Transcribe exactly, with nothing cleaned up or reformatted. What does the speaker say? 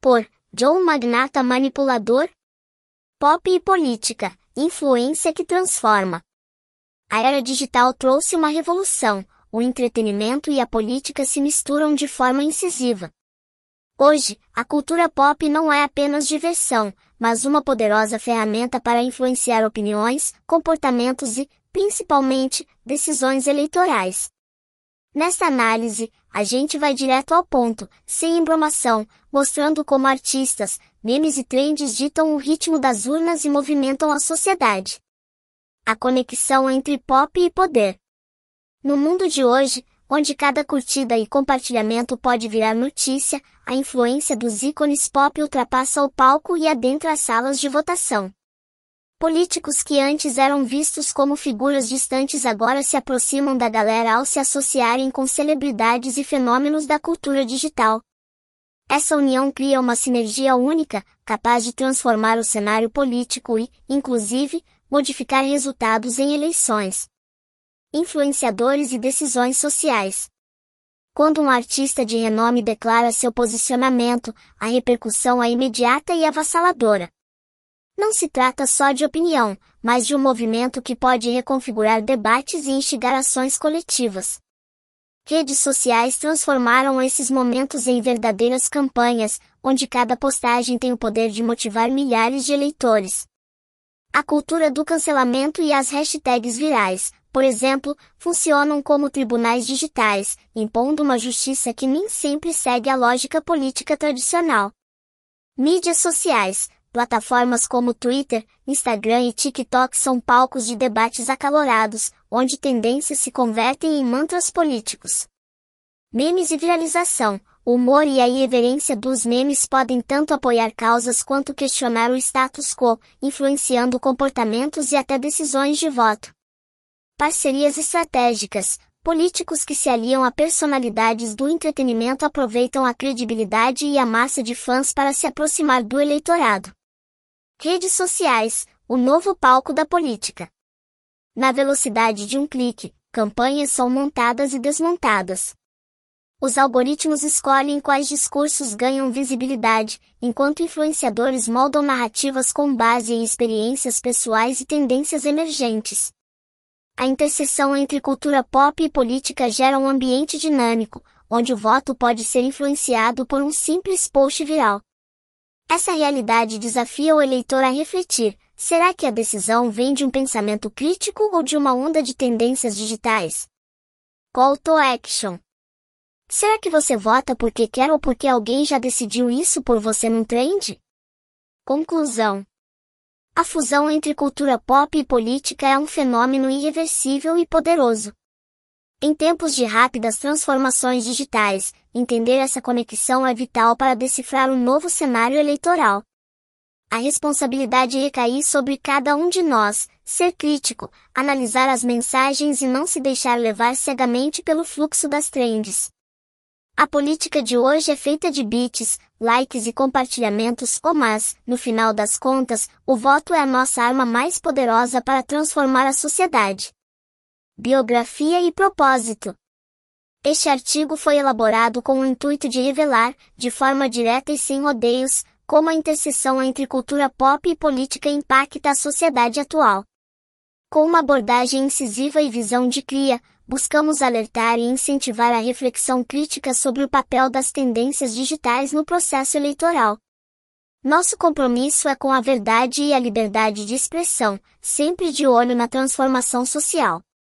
Por John Magnata Manipulador. Pop e política, influência que transforma. A era digital trouxe uma revolução, o entretenimento e a política se misturam de forma incisiva. Hoje, a cultura pop não é apenas diversão, mas uma poderosa ferramenta para influenciar opiniões, comportamentos e, principalmente, decisões eleitorais. Nesta análise, a gente vai direto ao ponto, sem embromação, mostrando como artistas, memes e trends ditam o ritmo das urnas e movimentam a sociedade. A conexão entre pop e poder. No mundo de hoje, onde cada curtida e compartilhamento pode virar notícia, a influência dos ícones pop ultrapassa o palco e adentra as salas de votação. Políticos que antes eram vistos como figuras distantes agora se aproximam da galera ao se associarem com celebridades e fenômenos da cultura digital. Essa união cria uma sinergia única, capaz de transformar o cenário político e, inclusive, modificar resultados em eleições. Influenciadores e decisões sociais. Quando um artista de renome declara seu posicionamento, a repercussão é imediata e avassaladora. Não se trata só de opinião, mas de um movimento que pode reconfigurar debates e instigar ações coletivas. Redes sociais transformaram esses momentos em verdadeiras campanhas, onde cada postagem tem o poder de motivar milhares de eleitores. A cultura do cancelamento e as hashtags virais, por exemplo, funcionam como tribunais digitais, impondo uma justiça que nem sempre segue a lógica política tradicional. Mídias sociais. Plataformas como Twitter, Instagram e TikTok são palcos de debates acalorados, onde tendências se convertem em mantras políticos. Memes e viralização. O humor e a irreverência dos memes podem tanto apoiar causas quanto questionar o status quo, influenciando comportamentos e até decisões de voto. Parcerias estratégicas. Políticos que se aliam a personalidades do entretenimento aproveitam a credibilidade e a massa de fãs para se aproximar do eleitorado. Redes sociais, o novo palco da política. Na velocidade de um clique, campanhas são montadas e desmontadas. Os algoritmos escolhem quais discursos ganham visibilidade, enquanto influenciadores moldam narrativas com base em experiências pessoais e tendências emergentes. A interseção entre cultura pop e política gera um ambiente dinâmico, onde o voto pode ser influenciado por um simples post viral. Essa realidade desafia o eleitor a refletir: será que a decisão vem de um pensamento crítico ou de uma onda de tendências digitais? Call to action. Será que você vota porque quer ou porque alguém já decidiu isso por você num trend? Conclusão. A fusão entre cultura pop e política é um fenômeno irreversível e poderoso. Em tempos de rápidas transformações digitais, entender essa conexão é vital para decifrar um novo cenário eleitoral. A responsabilidade recai sobre cada um de nós, ser crítico, analisar as mensagens e não se deixar levar cegamente pelo fluxo das trends. A política de hoje é feita de bits, likes e compartilhamentos, mas, no final das contas, o voto é a nossa arma mais poderosa para transformar a sociedade. Biografia e propósito. Este artigo foi elaborado com o intuito de revelar, de forma direta e sem rodeios, como a interseção entre cultura pop e política impacta a sociedade atual. Com uma abordagem incisiva e visão de cria, buscamos alertar e incentivar a reflexão crítica sobre o papel das tendências digitais no processo eleitoral. Nosso compromisso é com a verdade e a liberdade de expressão, sempre de olho na transformação social.